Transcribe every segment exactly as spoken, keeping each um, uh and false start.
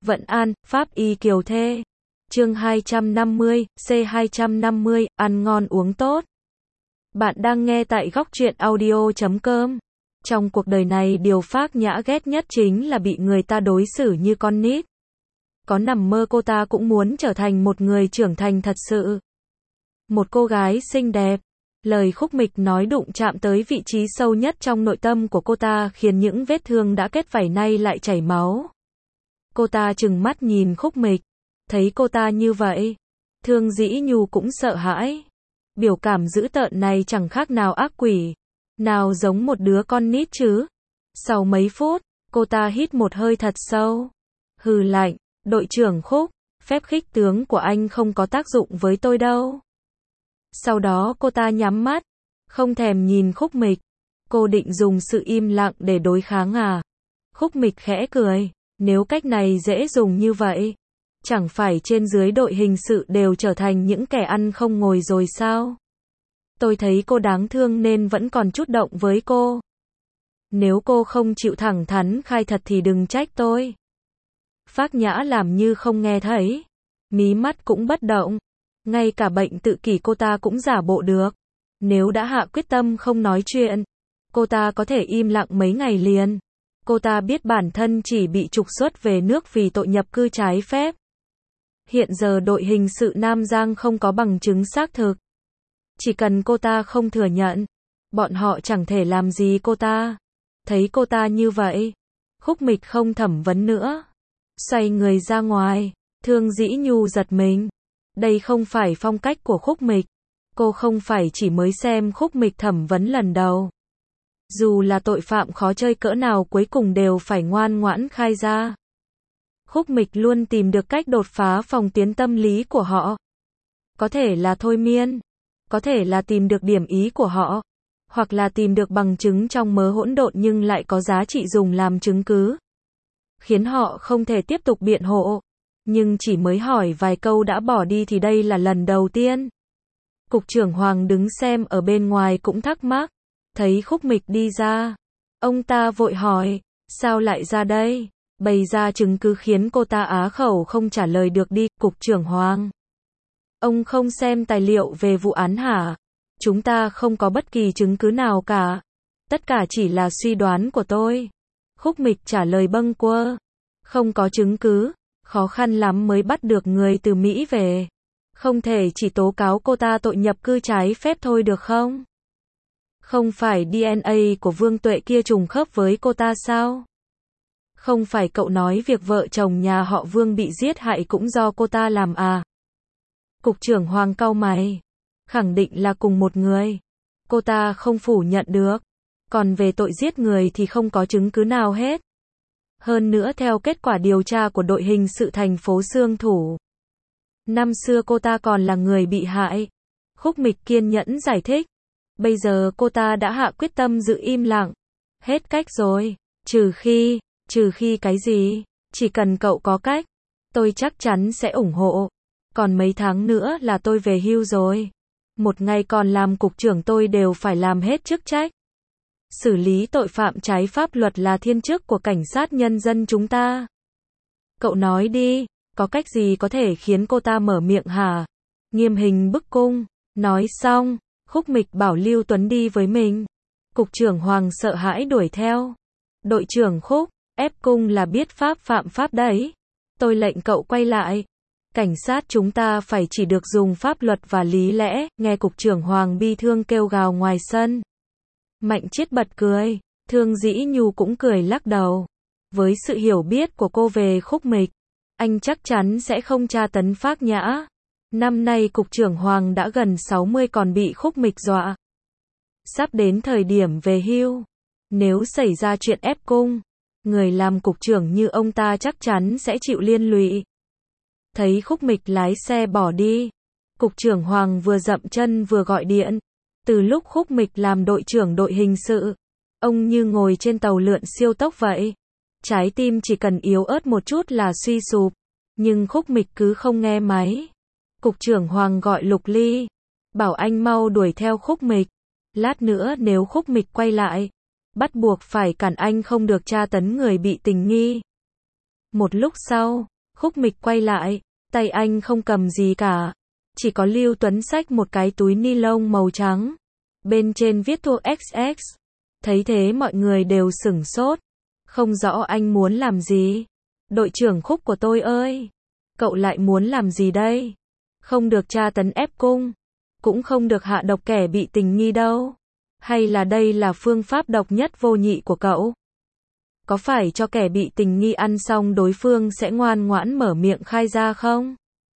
Vận An, Pháp Y Kiều Thê. Chương hai trăm năm mươi, C hai trăm năm mươi, ăn ngon uống tốt. Bạn đang nghe tại góc truyện audio chấm com. Trong cuộc đời này điều Phác Nhã ghét nhất chính là bị người ta đối xử như con nít. Có nằm mơ cô ta cũng muốn trở thành một người trưởng thành thật sự. Một cô gái xinh đẹp. Lời Khúc Mịch nói đụng chạm tới vị trí sâu nhất trong nội tâm của cô ta, khiến những vết thương đã kết vảy nay lại chảy máu. Cô ta trừng mắt nhìn Khúc Mịch. Thấy cô ta như vậy, Thương Dĩ Nhu cũng sợ hãi. Biểu cảm dữ tợn này chẳng khác nào ác quỷ, nào giống một đứa con nít chứ. Sau mấy phút, cô ta hít một hơi thật sâu. Hừ lạnh, đội trưởng Khúc, phép khích tướng của anh không có tác dụng với tôi đâu. Sau đó cô ta nhắm mắt, không thèm nhìn Khúc Mịch. Cô định dùng sự im lặng để đối kháng à? Khúc Mịch khẽ cười, nếu cách này dễ dùng như vậy, chẳng phải trên dưới đội hình sự đều trở thành những kẻ ăn không ngồi rồi sao? Tôi thấy cô đáng thương nên vẫn còn chút động với cô. Nếu cô không chịu thẳng thắn khai thật thì đừng trách tôi. Phác Nhã làm như không nghe thấy, mí mắt cũng bất động. Ngay cả bệnh tự kỷ cô ta cũng giả bộ được. Nếu đã hạ quyết tâm không nói chuyện, cô ta có thể im lặng mấy ngày liền. Cô ta biết bản thân chỉ bị trục xuất về nước vì tội nhập cư trái phép. Hiện giờ đội hình sự Nam Giang không có bằng chứng xác thực. Chỉ cần cô ta không thừa nhận, bọn họ chẳng thể làm gì cô ta. Thấy cô ta như vậy, Khúc Mịch không thẩm vấn nữa, xoay người ra ngoài. Thương Dĩ Nhu giật mình. Đây không phải phong cách của Khúc Mịch. Cô không phải chỉ mới xem Khúc Mịch thẩm vấn lần đầu. Dù là tội phạm khó chơi cỡ nào cuối cùng đều phải ngoan ngoãn khai ra. Khúc Mịch luôn tìm được cách đột phá phòng tuyến tâm lý của họ. Có thể là thôi miên, có thể là tìm được điểm ý của họ, hoặc là tìm được bằng chứng trong mớ hỗn độn nhưng lại có giá trị dùng làm chứng cứ, khiến họ không thể tiếp tục biện hộ. Nhưng chỉ mới hỏi vài câu đã bỏ đi thì đây là lần đầu tiên. Cục trưởng Hoàng đứng xem ở bên ngoài cũng thắc mắc. Thấy Khúc Mịch đi ra, ông ta vội hỏi, sao lại ra đây? Bày ra chứng cứ khiến cô ta á khẩu không trả lời được đi. Cục trưởng Hoàng, ông không xem tài liệu về vụ án hả? Chúng ta không có bất kỳ chứng cứ nào cả. Tất cả chỉ là suy đoán của tôi. Khúc Mịch trả lời bâng quơ. Không có chứng cứ, khó khăn lắm mới bắt được người từ Mỹ về. Không thể chỉ tố cáo cô ta tội nhập cư trái phép thôi được không? Không phải đê en a của Vương Tuệ kia trùng khớp với cô ta sao? Không phải cậu nói việc vợ chồng nhà họ Vương bị giết hại cũng do cô ta làm à? Cục trưởng Hoàng cau mày. Khẳng định là cùng một người. Cô ta không phủ nhận được. Còn về tội giết người thì không có chứng cứ nào hết. Hơn nữa theo kết quả điều tra của đội hình sự thành phố Xương Thủ, năm xưa cô ta còn là người bị hại. Khúc Mịch kiên nhẫn giải thích. Bây giờ cô ta đã hạ quyết tâm giữ im lặng. Hết cách rồi. Trừ khi, trừ khi cái gì? Chỉ cần cậu có cách, tôi chắc chắn sẽ ủng hộ. Còn mấy tháng nữa là tôi về hưu rồi. Một ngày còn làm cục trưởng tôi đều phải làm hết chức trách. Xử lý tội phạm trái pháp luật là thiên chức của cảnh sát nhân dân chúng ta. Cậu nói đi, có cách gì có thể khiến cô ta mở miệng hả? Nghiêm hình bức cung. Nói xong, Khúc Mịch bảo Lưu Tuấn đi với mình. Cục trưởng Hoàng sợ hãi đuổi theo. Đội trưởng Khúc, ép cung là biết pháp phạm pháp đấy. Tôi lệnh cậu quay lại. Cảnh sát chúng ta phải chỉ được dùng pháp luật và lý lẽ. Nghe cục trưởng Hoàng bi thương kêu gào ngoài sân. Mạnh Chiết bật cười. Thương Dĩ Nhu cũng cười lắc đầu. Với sự hiểu biết của cô về Khúc Mịch, anh chắc chắn sẽ không tra tấn Phác Nhã. Năm nay cục trưởng Hoàng đã gần sáu mươi còn bị Khúc Mịch dọa. Sắp đến thời điểm về hưu. Nếu xảy ra chuyện ép cung, người làm cục trưởng như ông ta chắc chắn sẽ chịu liên lụy. Thấy Khúc Mịch lái xe bỏ đi, cục trưởng Hoàng vừa dậm chân vừa gọi điện. Từ lúc Khúc Mịch làm đội trưởng đội hình sự, ông như ngồi trên tàu lượn siêu tốc vậy. Trái tim chỉ cần yếu ớt một chút là suy sụp. Nhưng Khúc Mịch cứ không nghe máy. Cục trưởng Hoàng gọi Lục Ly, bảo anh mau đuổi theo Khúc Mịch. Lát nữa nếu Khúc Mịch quay lại, bắt buộc phải cản anh không được tra tấn người bị tình nghi. Một lúc sau, Khúc Mịch quay lại, tay anh không cầm gì cả. Chỉ có Lưu Tuấn xách một cái túi ni lông màu trắng. Bên trên viết thuốc ích ích. Thấy thế mọi người đều sửng sốt. Không rõ anh muốn làm gì. Đội trưởng Khúc của tôi ơi! Cậu lại muốn làm gì đây? Không được tra tấn ép cung. Cũng không được hạ độc kẻ bị tình nghi đâu. Hay là đây là phương pháp độc nhất vô nhị của cậu? Có phải cho kẻ bị tình nghi ăn xong đối phương sẽ ngoan ngoãn mở miệng khai ra không?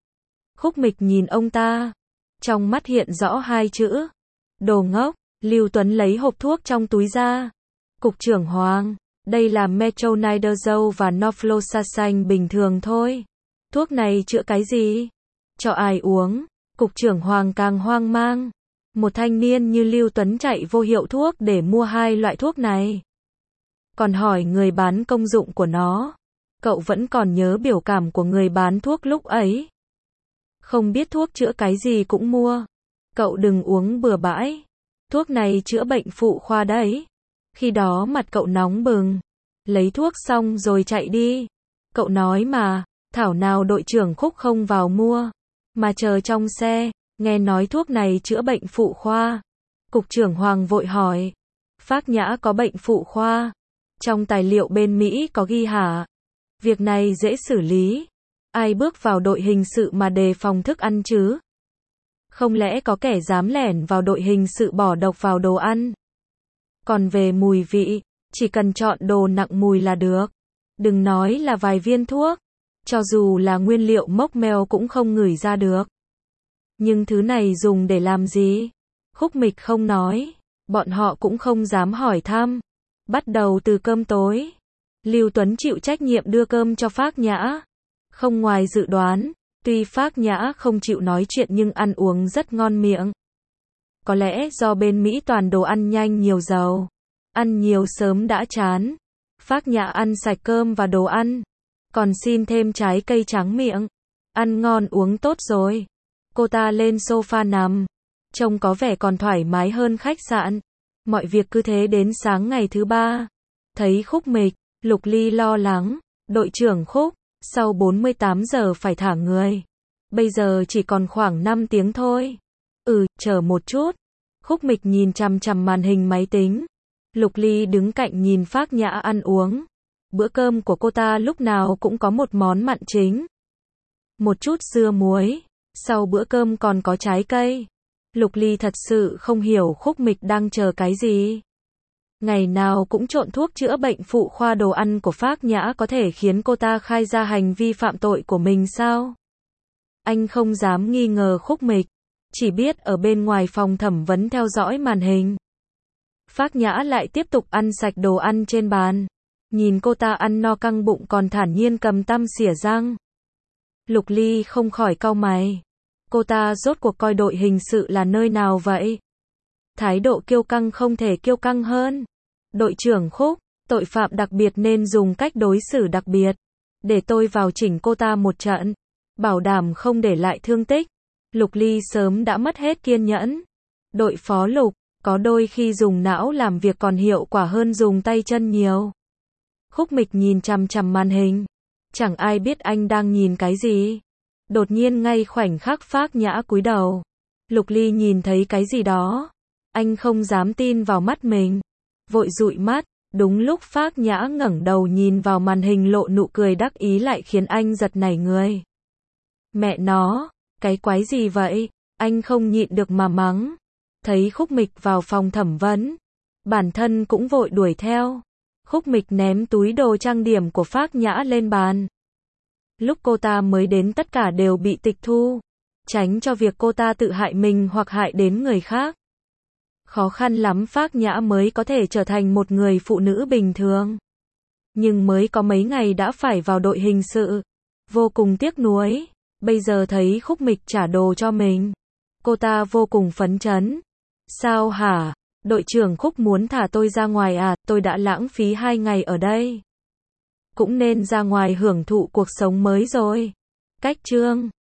Khúc Mịch nhìn ông ta. Trong mắt hiện rõ hai chữ. Đồ ngốc. Lưu Tuấn lấy hộp thuốc trong túi ra. Cục trưởng Hoàng, đây là Metronidazole và Norfloxacin bình thường thôi. Thuốc này chữa cái gì? Cho ai uống? Cục trưởng Hoàng càng hoang mang. Một thanh niên như Lưu Tuấn chạy vô hiệu thuốc để mua hai loại thuốc này. Còn hỏi người bán công dụng của nó. Cậu vẫn còn nhớ biểu cảm của người bán thuốc lúc ấy. Không biết thuốc chữa cái gì cũng mua. Cậu đừng uống bừa bãi. Thuốc này chữa bệnh phụ khoa đấy. Khi đó mặt cậu nóng bừng. Lấy thuốc xong rồi chạy đi. Cậu nói mà, thảo nào đội trưởng Khúc không vào mua. Mà chờ trong xe, nghe nói thuốc này chữa bệnh phụ khoa. Cục trưởng Hoàng vội hỏi. Phác Nhã có bệnh phụ khoa. Trong tài liệu bên Mỹ có ghi hả? Việc này dễ xử lý. Ai bước vào đội hình sự mà đề phòng thức ăn chứ? Không lẽ có kẻ dám lẻn vào đội hình sự bỏ độc vào đồ ăn? Còn về mùi vị, chỉ cần chọn đồ nặng mùi là được. Đừng nói là vài viên thuốc. Cho dù là nguyên liệu mốc meo cũng không ngửi ra được. Nhưng thứ này dùng để làm gì? Khúc Mịch không nói. Bọn họ cũng không dám hỏi thăm. Bắt đầu từ cơm tối. Lưu Tuấn chịu trách nhiệm đưa cơm cho Phác Nhã. Không ngoài dự đoán, tuy Phác Nhã không chịu nói chuyện nhưng ăn uống rất ngon miệng. Có lẽ do bên Mỹ toàn đồ ăn nhanh nhiều dầu. Ăn nhiều sớm đã chán. Phác Nhã ăn sạch cơm và đồ ăn. Còn xin thêm trái cây tráng miệng. Ăn ngon uống tốt rồi. Cô ta lên sofa nằm. Trông có vẻ còn thoải mái hơn khách sạn. Mọi việc cứ thế đến sáng ngày thứ ba. Thấy Khúc Mịch, Lục Ly lo lắng. Đội trưởng Khúc, sau bốn mươi tám giờ phải thả người. Bây giờ chỉ còn khoảng năm tiếng thôi. Ừ, chờ một chút. Khúc Mịch nhìn chằm chằm màn hình máy tính. Lục Ly đứng cạnh nhìn Phác Nhã ăn uống. Bữa cơm của cô ta lúc nào cũng có một món mặn chính. Một chút dưa muối. Sau bữa cơm còn có trái cây. Lục Ly thật sự không hiểu Khúc Mịch đang chờ cái gì. Ngày nào cũng trộn thuốc chữa bệnh phụ khoa đồ ăn của Phác Nhã có thể khiến cô ta khai ra hành vi phạm tội của mình sao? Anh không dám nghi ngờ Khúc Mịch. Chỉ biết ở bên ngoài phòng thẩm vấn theo dõi màn hình. Phác Nhã lại tiếp tục ăn sạch đồ ăn trên bàn. Nhìn cô ta ăn no căng bụng còn thản nhiên cầm tăm xỉa răng. Lục Ly không khỏi cau mày. Cô ta rốt cuộc coi đội hình sự là nơi nào vậy? Thái độ kiêu căng không thể kiêu căng hơn. Đội trưởng Khúc, tội phạm đặc biệt nên dùng cách đối xử đặc biệt. Để tôi vào chỉnh cô ta một trận. Bảo đảm không để lại thương tích. Lục Ly sớm đã mất hết kiên nhẫn. Đội phó Lục, có đôi khi dùng não làm việc còn hiệu quả hơn dùng tay chân nhiều. Khúc Mịch nhìn chằm chằm màn hình. Chẳng ai biết anh đang nhìn cái gì. Đột nhiên ngay khoảnh khắc Phác Nhã cúi đầu. Lục Ly nhìn thấy cái gì đó. Anh không dám tin vào mắt mình. Vội dụi mắt. Đúng lúc Phác Nhã ngẩng đầu nhìn vào màn hình lộ nụ cười đắc ý lại khiến anh giật nảy người. Mẹ nó, cái quái gì vậy? Anh không nhịn được mà mắng. Thấy Khúc Mịch vào phòng thẩm vấn. Bản thân cũng vội đuổi theo. Khúc Mịch ném túi đồ trang điểm của Phác Nhã lên bàn. Lúc cô ta mới đến tất cả đều bị tịch thu. Tránh cho việc cô ta tự hại mình hoặc hại đến người khác. Khó khăn lắm Phác Nhã mới có thể trở thành một người phụ nữ bình thường. Nhưng mới có mấy ngày đã phải vào đội hình sự. Vô cùng tiếc nuối. Bây giờ thấy Khúc Mịch trả đồ cho mình. Cô ta vô cùng phấn chấn. Sao hả? Đội trưởng Khúc muốn thả tôi ra ngoài à? Tôi đã lãng phí hai ngày ở đây. Cũng nên ra ngoài hưởng thụ cuộc sống mới rồi. Cách chương